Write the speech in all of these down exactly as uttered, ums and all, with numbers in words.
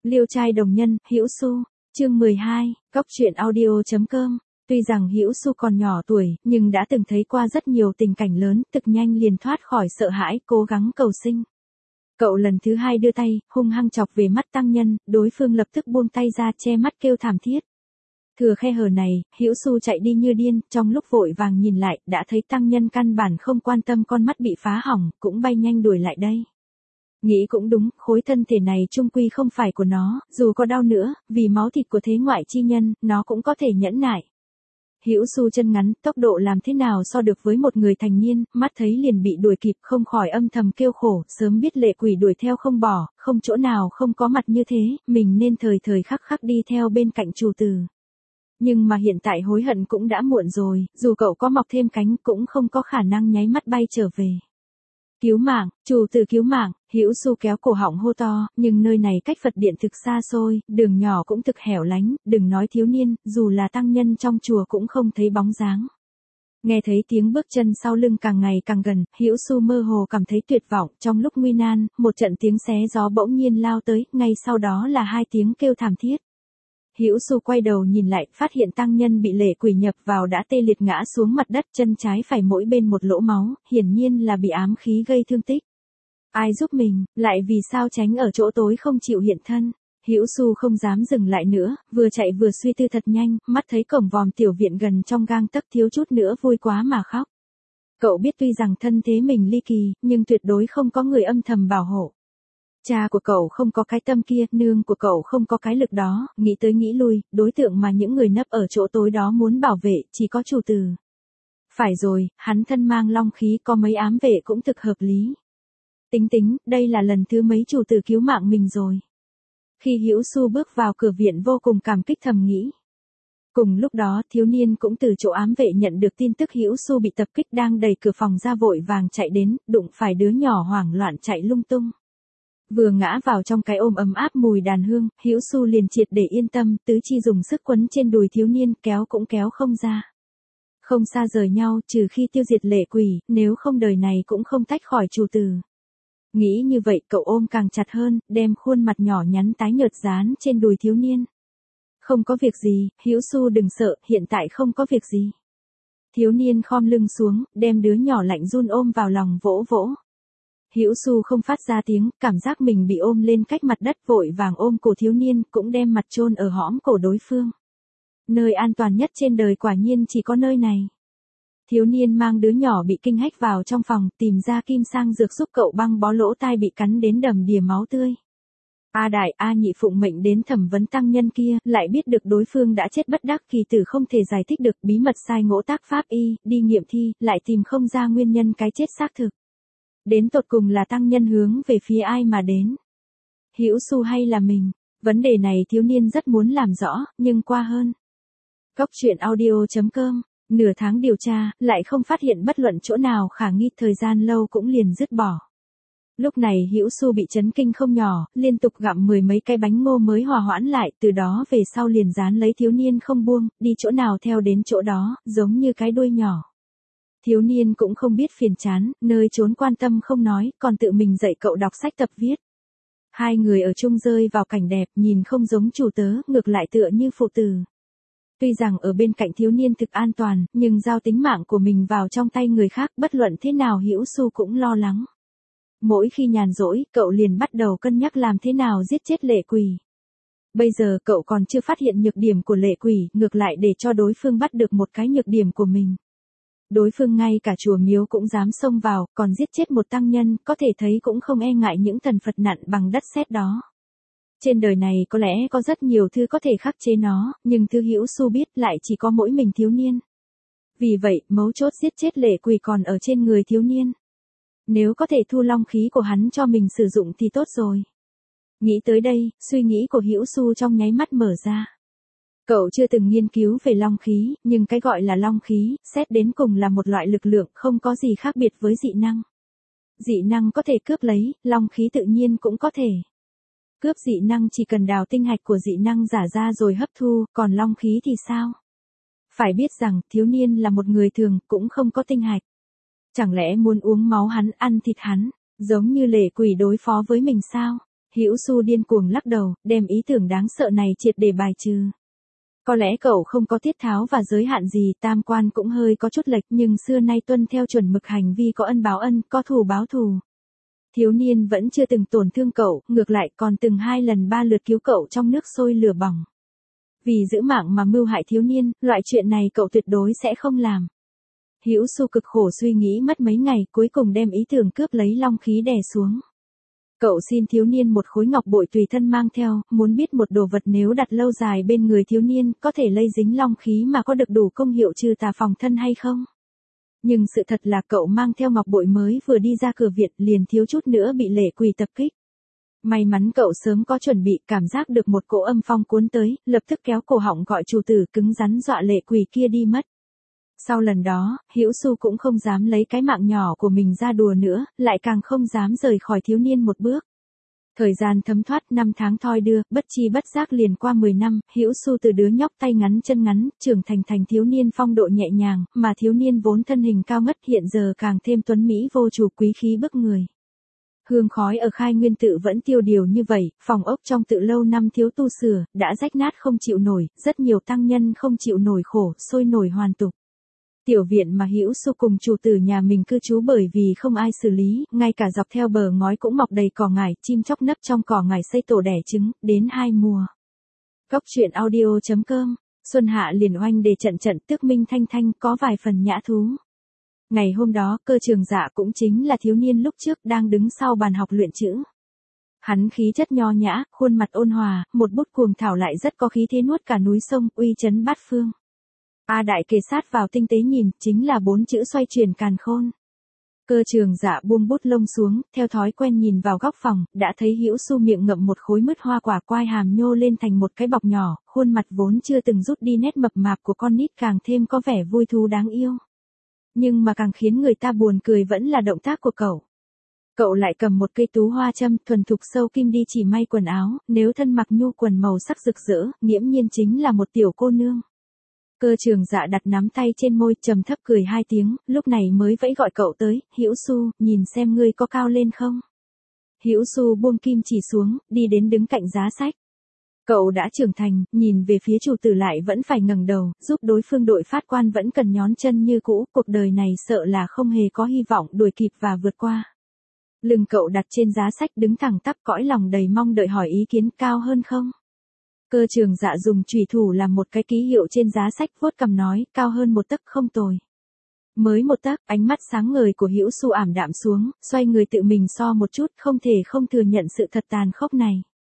Liêu trai đồng nhân, Hữu Xu, chương mười hai, Cóc truyện audio chấm com. Tuy rằng Hữu Xu còn nhỏ tuổi, nhưng đã từng thấy qua rất nhiều tình cảnh lớn, thực nhanh liền thoát khỏi sợ hãi, cố gắng cầu sinh. Cậu lần thứ hai đưa tay, hung hăng chọc về mắt tăng nhân, đối phương lập tức buông tay ra che mắt kêu thảm thiết. Thừa khe hở này, Hữu Xu chạy đi như điên, trong lúc vội vàng nhìn lại, đã thấy tăng nhân căn bản không quan tâm con mắt bị phá hỏng, cũng bay nhanh đuổi lại đây. Nghĩ cũng đúng, khối thân thể này chung quy không phải của nó, dù có đau nữa, vì máu thịt của thế ngoại chi nhân, nó cũng có thể nhẫn nại. Hữu Xu chân ngắn, tốc độ làm thế nào so được với một người thành niên, mắt thấy liền bị đuổi kịp, không khỏi âm thầm kêu khổ, sớm biết lệ quỷ đuổi theo không bỏ, không chỗ nào không có mặt như thế, mình nên thời thời khắc khắc đi theo bên cạnh chủ tử. Nhưng mà hiện tại hối hận cũng đã muộn rồi, dù cậu có mọc thêm cánh cũng không có khả năng nháy mắt bay trở về. Cứu mạng, chủ tử cứu mạng, Hữu Xu kéo cổ họng hô to, nhưng nơi này cách Phật điện thực xa xôi, đường nhỏ cũng thực hẻo lánh, đừng nói thiếu niên, dù là tăng nhân trong chùa cũng không thấy bóng dáng. Nghe thấy tiếng bước chân sau lưng càng ngày càng gần, Hữu Xu mơ hồ cảm thấy tuyệt vọng, trong lúc nguy nan, một trận tiếng xé gió bỗng nhiên lao tới, ngay sau đó là hai tiếng kêu thảm thiết. Hữu Xu quay đầu nhìn lại, phát hiện tăng nhân bị lệ quỷ nhập vào đã tê liệt ngã xuống mặt đất, chân trái phải mỗi bên một lỗ máu, hiển nhiên là bị ám khí gây thương tích. Ai giúp mình, lại vì sao tránh ở chỗ tối không chịu hiện thân? Hữu Xu không dám dừng lại nữa, vừa chạy vừa suy tư thật nhanh, mắt thấy cổng vòm tiểu viện gần trong gang tấc, thiếu chút nữa vui quá mà khóc. Cậu biết tuy rằng thân thế mình ly kỳ, nhưng tuyệt đối không có người âm thầm bảo hộ. Cha của cậu không có cái tâm kia, nương của cậu không có cái lực đó, nghĩ tới nghĩ lui, đối tượng mà những người nấp ở chỗ tối đó muốn bảo vệ, chỉ có chủ tử. Phải rồi, hắn thân mang long khí, có mấy ám vệ cũng thực hợp lý. Tính tính, đây là lần thứ mấy chủ tử cứu mạng mình rồi. Khi Hữu Xu bước vào cửa viện vô cùng cảm kích thầm nghĩ. Cùng lúc đó, thiếu niên cũng từ chỗ ám vệ nhận được tin tức Hữu Xu bị tập kích đang đẩy cửa phòng ra vội vàng chạy đến, đụng phải đứa nhỏ hoảng loạn chạy lung tung. Vừa ngã vào trong cái ôm ấm áp mùi đàn hương, Hữu Xu liền triệt để yên tâm, tứ chi dùng sức quấn trên đùi thiếu niên, kéo cũng kéo không ra. Không xa rời nhau, trừ khi tiêu diệt lệ quỷ, nếu không đời này cũng không tách khỏi chủ tử. Nghĩ như vậy, cậu ôm càng chặt hơn, đem khuôn mặt nhỏ nhắn tái nhợt dán trên đùi thiếu niên. Không có việc gì, Hữu Xu đừng sợ, hiện tại không có việc gì. Thiếu niên khom lưng xuống, đem đứa nhỏ lạnh run ôm vào lòng vỗ vỗ. Hữu Xu không phát ra tiếng, cảm giác mình bị ôm lên cách mặt đất, vội vàng ôm cổ thiếu niên, cũng đem mặt chôn ở hõm cổ đối phương. Nơi an toàn nhất trên đời quả nhiên chỉ có nơi này. Thiếu niên mang đứa nhỏ bị kinh hách vào trong phòng, tìm ra kim sang dược giúp cậu băng bó lỗ tai bị cắn đến đầm đìa máu tươi. A Đại A Nhị phụng mệnh đến thẩm vấn tăng nhân kia, lại biết được đối phương đã chết bất đắc kỳ tử, không thể giải thích được, bí mật sai ngỗ tác pháp y, đi nghiệm thi, lại tìm không ra nguyên nhân cái chết xác thực. Đến tột cùng là tăng nhân hướng về phía ai mà đến? Hữu Xu hay là mình? Vấn đề này thiếu niên rất muốn làm rõ, nhưng qua hơn. Cóc truyện audio chấm com, nửa tháng điều tra, lại không phát hiện bất luận chỗ nào khả nghi, thời gian lâu cũng liền dứt bỏ. Lúc này Hữu Xu bị chấn kinh không nhỏ, liên tục gặm mười mấy cái bánh ngô mới hòa hoãn lại, từ đó về sau liền dán lấy thiếu niên không buông, đi chỗ nào theo đến chỗ đó, giống như cái đuôi nhỏ. Thiếu niên cũng không biết phiền chán, nơi trốn quan tâm không nói, còn tự mình dạy cậu đọc sách tập viết. Hai người ở chung rơi vào cảnh đẹp, nhìn không giống chủ tớ, ngược lại tựa như phụ tử. Tuy rằng ở bên cạnh thiếu niên thực an toàn, nhưng giao tính mạng của mình vào trong tay người khác, bất luận thế nào Hữu Xu cũng lo lắng. Mỗi khi nhàn rỗi, cậu liền bắt đầu cân nhắc làm thế nào giết chết lệ quỷ. Bây giờ cậu còn chưa phát hiện nhược điểm của lệ quỷ, ngược lại để cho đối phương bắt được một cái nhược điểm của mình. Đối phương ngay cả chùa miếu cũng dám xông vào, còn giết chết một tăng nhân, có thể thấy cũng không e ngại những thần Phật nặn bằng đất sét đó. Trên đời này có lẽ có rất nhiều thứ có thể khắc chế nó, nhưng thứ Hữu Xu biết lại chỉ có mỗi mình thiếu niên. Vì vậy, mấu chốt giết chết lệ quỷ còn ở trên người thiếu niên. Nếu có thể thu long khí của hắn cho mình sử dụng thì tốt rồi. Nghĩ tới đây, suy nghĩ của Hữu Xu trong nháy mắt mở ra. Cậu chưa từng nghiên cứu về long khí, nhưng cái gọi là long khí, xét đến cùng là một loại lực lượng, không có gì khác biệt với dị năng. Dị năng có thể cướp lấy, long khí tự nhiên cũng có thể. Cướp dị năng chỉ cần đào tinh hạch của dị năng giả ra rồi hấp thu, còn long khí thì sao? Phải biết rằng, thiếu niên là một người thường, cũng không có tinh hạch. Chẳng lẽ muốn uống máu hắn, ăn thịt hắn, giống như lệ quỷ đối phó với mình sao? Hữu Xu điên cuồng lắc đầu, đem ý tưởng đáng sợ này triệt để bài trừ. Có lẽ cậu không có tiết tháo và giới hạn gì, tam quan cũng hơi có chút lệch, nhưng xưa nay tuân theo chuẩn mực hành vi có ân báo ân, có thù báo thù. Thiếu niên vẫn chưa từng tổn thương cậu, ngược lại còn từng hai lần ba lượt cứu cậu trong nước sôi lửa bỏng. Vì giữ mạng mà mưu hại thiếu niên, loại chuyện này cậu tuyệt đối sẽ không làm. Hữu Xu cực khổ suy nghĩ mất mấy ngày, cuối cùng đem ý tưởng cướp lấy long khí đè xuống. Cậu xin thiếu niên một khối ngọc bội tùy thân mang theo, muốn biết một đồ vật nếu đặt lâu dài bên người thiếu niên, có thể lây dính long khí mà có được đủ công hiệu trừ tà phòng thân hay không? Nhưng sự thật là cậu mang theo ngọc bội mới vừa đi ra cửa viện liền thiếu chút nữa bị lệ quỷ tập kích. May mắn cậu sớm có chuẩn bị, cảm giác được một cỗ âm phong cuốn tới, lập tức kéo cổ họng gọi chủ tử, cứng rắn dọa lệ quỷ kia đi mất. Sau lần đó, Hữu Xu cũng không dám lấy cái mạng nhỏ của mình ra đùa nữa, lại càng không dám rời khỏi thiếu niên một bước. Thời gian thấm thoát, năm tháng thoi đưa, bất chi bất giác liền qua mười năm, Hữu Xu từ đứa nhóc tay ngắn chân ngắn, trưởng thành thành thiếu niên phong độ nhẹ nhàng, mà thiếu niên vốn thân hình cao ngất hiện giờ càng thêm tuấn mỹ vô chủ, quý khí bức người. Hương khói ở Khai Nguyên tự vẫn tiêu điều như vậy, phòng ốc trong tự lâu năm thiếu tu sửa, đã rách nát không chịu nổi, rất nhiều tăng nhân không chịu nổi khổ, sôi nổi hoàn tục. Tiểu viện mà Hữu Xu cùng chủ tử nhà mình cư trú bởi vì không ai xử lý, ngay cả dọc theo bờ ngói cũng mọc đầy cỏ ngải, chim chóc nấp trong cỏ ngải xây tổ đẻ trứng, đến hai mùa. Góc truyện audio chấm com, Xuân Hạ liền oanh để trận trận tước minh thanh thanh, có vài phần nhã thú. Ngày hôm đó, Cơ Trường Dạ cũng chính là thiếu niên lúc trước đang đứng sau bàn học luyện chữ. Hắn khí chất nho nhã, khuôn mặt ôn hòa, một bút cuồng thảo lại rất có khí thế nuốt cả núi sông, uy chấn bát phương. A Đại kề sát vào tinh tế nhìn, chính là bốn chữ xoay chuyển càn khôn. Cơ Trường Dạ buông bút lông xuống, theo thói quen nhìn vào góc phòng, đã thấy Hữu Xu miệng ngậm một khối mứt hoa quả, quai hàm nhô lên thành một cái bọc nhỏ, khuôn mặt vốn chưa từng rút đi nét mập mạp của con nít càng thêm có vẻ vui thú đáng yêu. Nhưng mà càng khiến người ta buồn cười vẫn là động tác của cậu. Cậu lại cầm một cây tú hoa châm thuần thục sâu kim đi chỉ may quần áo, nếu thân mặc nhu quần màu sắc rực rỡ, nghiễm nhiên chính là một tiểu cô nương. Cơ Trường Dạ đặt nắm tay trên môi, trầm thấp cười hai tiếng, lúc này mới vẫy gọi cậu tới, Hữu Xu, nhìn xem ngươi có cao lên không. Hữu Xu buông kim chỉ xuống, đi đến đứng cạnh giá sách. Cậu đã trưởng thành, nhìn về phía chủ tử lại vẫn phải ngẩng đầu, giúp đối phương đội phát quan vẫn cần nhón chân như cũ, cuộc đời này sợ là không hề có hy vọng đuổi kịp và vượt qua. Lưng cậu đặt trên giá sách đứng thẳng tắp, cõi lòng đầy mong đợi hỏi ý kiến, cao hơn không? Cơ Trường Dạ dùng chùy thủ làm một cái ký hiệu trên giá sách, vuốt cằm nói, cao hơn một tấc không tồi. Mới một tấc, ánh mắt sáng ngời của Hữu Xu ảm đạm xuống, xoay người tự mình so một chút, không thể không thừa nhận sự thật tàn khốc này.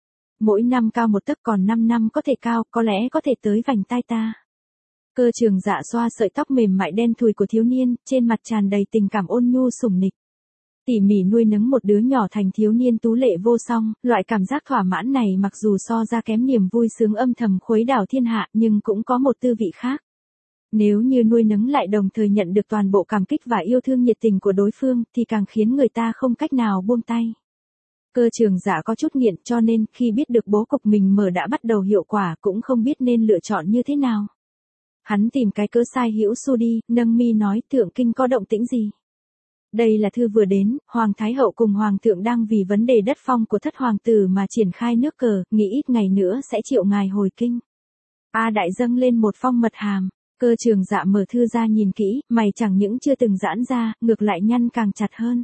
Mỗi năm cao một tấc còn năm năm có thể cao, có lẽ có thể tới vành tai ta. Cơ Trường Dạ xoa sợi tóc mềm mại đen thùi của thiếu niên, trên mặt tràn đầy tình cảm ôn nhu sủng nịch. Tỉ mỉ nuôi nấng một đứa nhỏ thành thiếu niên tú lệ vô song, loại cảm giác thỏa mãn này mặc dù so ra kém niềm vui sướng âm thầm khuấy đảo thiên hạ, nhưng cũng có một tư vị khác. Nếu như nuôi nấng lại đồng thời nhận được toàn bộ cảm kích và yêu thương nhiệt tình của đối phương, thì càng khiến người ta không cách nào buông tay. Cơ Trường Dạ có chút nghiện, cho nên khi biết được bố cục mình mở đã bắt đầu hiệu quả cũng không biết nên lựa chọn như thế nào. Hắn tìm cái cớ sai Hữu Xu đi, nâng mi nói, thượng kinh có động tĩnh gì? Đây là thư vừa đến, Hoàng Thái Hậu cùng Hoàng thượng đang vì vấn đề đất phong của thất hoàng tử mà triển khai nước cờ, nghĩ ít ngày nữa sẽ triệu ngài hồi kinh. A Đại dâng lên một phong mật hàm, Cơ Trường Dạ mở thư ra nhìn kỹ, mày chẳng những chưa từng giãn ra, ngược lại nhăn càng chặt hơn.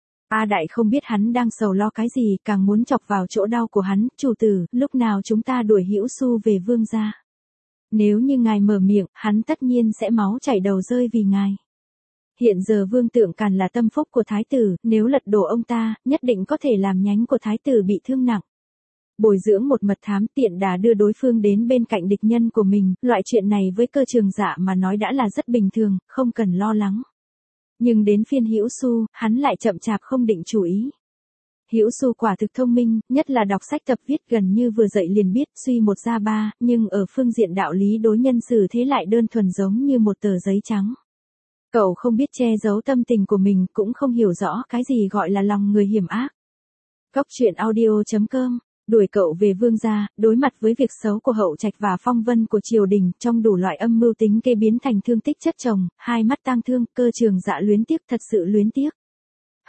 A Đại không biết hắn đang sầu lo cái gì, càng muốn chọc vào chỗ đau của hắn, chủ tử, lúc nào chúng ta đuổi Hữu Xu về vương gia. Nếu như ngài mở miệng, hắn tất nhiên sẽ máu chảy đầu rơi vì ngài. Hiện giờ Vương Tượng Càn là tâm phúc của thái tử, nếu lật đổ ông ta, nhất định có thể làm nhánh của thái tử bị thương nặng. Bồi dưỡng một mật thám tiện đà đưa đối phương đến bên cạnh địch nhân của mình, loại chuyện này với Cơ Trường Dạ mà nói đã là rất bình thường, không cần lo lắng. Nhưng đến phiên Hữu Xu, hắn lại chậm chạp không định chú ý. Hữu Xu quả thực thông minh, nhất là đọc sách tập viết gần như vừa dậy liền biết, suy một ra ba, nhưng ở phương diện đạo lý đối nhân xử thế lại đơn thuần giống như một tờ giấy trắng. Cậu không biết che giấu tâm tình của mình, cũng không hiểu rõ cái gì gọi là lòng người hiểm ác. Góc truyện audio chấm com, đuổi cậu về vương gia, đối mặt với việc xấu của hậu trạch và phong vân của triều đình, trong đủ loại âm mưu tính kế biến thành thương tích chất chồng, hai mắt tang thương, Cơ Trường Dạ luyến tiếc, thật sự luyến tiếc.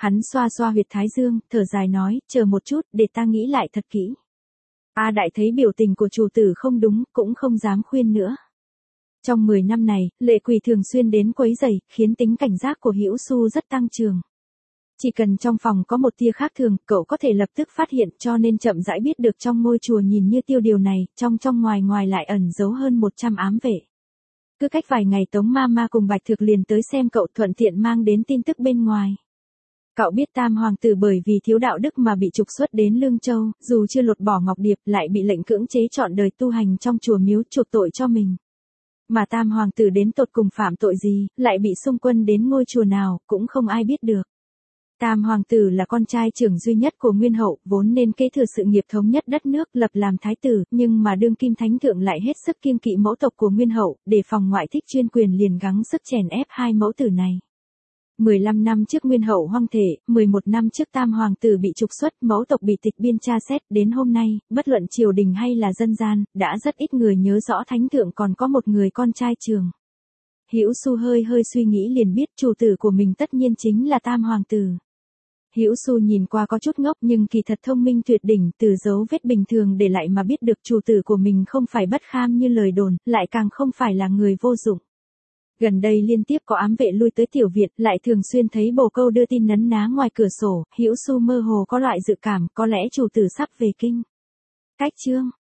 Hắn xoa xoa huyệt thái dương, thở dài nói, chờ một chút, để ta nghĩ lại thật kỹ. A Đại thấy biểu tình của chủ tử không đúng, cũng không dám khuyên nữa. Trong mười năm này, Lệ Quỳ thường xuyên đến quấy rầy, khiến tính cảnh giác của Hữu Xu rất tăng trưởng. Chỉ cần trong phòng có một tia khác thường, cậu có thể lập tức phát hiện, cho nên chậm rãi biết được trong ngôi chùa nhìn như tiêu điều này, trong trong ngoài ngoài lại ẩn giấu hơn một trăm ám vệ. Cứ cách vài ngày Tống Mama cùng Bạch Thực liền tới xem cậu, thuận tiện mang đến tin tức bên ngoài. Cậu biết Tam hoàng tử bởi vì thiếu đạo đức mà bị trục xuất đến Lương Châu, dù chưa lột bỏ ngọc điệp lại bị lệnh cưỡng chế trọn đời tu hành trong chùa miếu chuộc tội cho mình. Mà Tam hoàng tử đến tột cùng phạm tội gì, lại bị xung quân đến ngôi chùa nào, cũng không ai biết được. Tam hoàng tử là con trai trưởng duy nhất của Nguyên hậu, vốn nên kế thừa sự nghiệp thống nhất đất nước, lập làm thái tử, nhưng mà đương kim thánh thượng lại hết sức kiêng kỵ mẫu tộc của Nguyên hậu, để phòng ngoại thích chuyên quyền liền gắng sức chèn ép hai mẫu tử này. mười lăm năm trước Nguyên hậu hoang thể, mười một năm trước Tam hoàng tử bị trục xuất, mẫu tộc bị tịch biên tra xét, đến hôm nay, bất luận triều đình hay là dân gian, đã rất ít người nhớ rõ thánh thượng còn có một người con trai trưởng. Hữu Xu hơi hơi suy nghĩ liền biết chủ tử của mình tất nhiên chính là Tam hoàng tử. Hữu Xu nhìn qua có chút ngốc nhưng kỳ thật thông minh tuyệt đỉnh, từ dấu vết bình thường để lại mà biết được chủ tử của mình không phải bất kham như lời đồn, lại càng không phải là người vô dụng. Gần đây liên tiếp có ám vệ lui tới tiểu viện, lại thường xuyên thấy bồ câu đưa tin nấn ná ngoài cửa sổ, Hữu Xu mơ hồ có loại dự cảm, có lẽ chủ tử sắp về kinh. Cách chương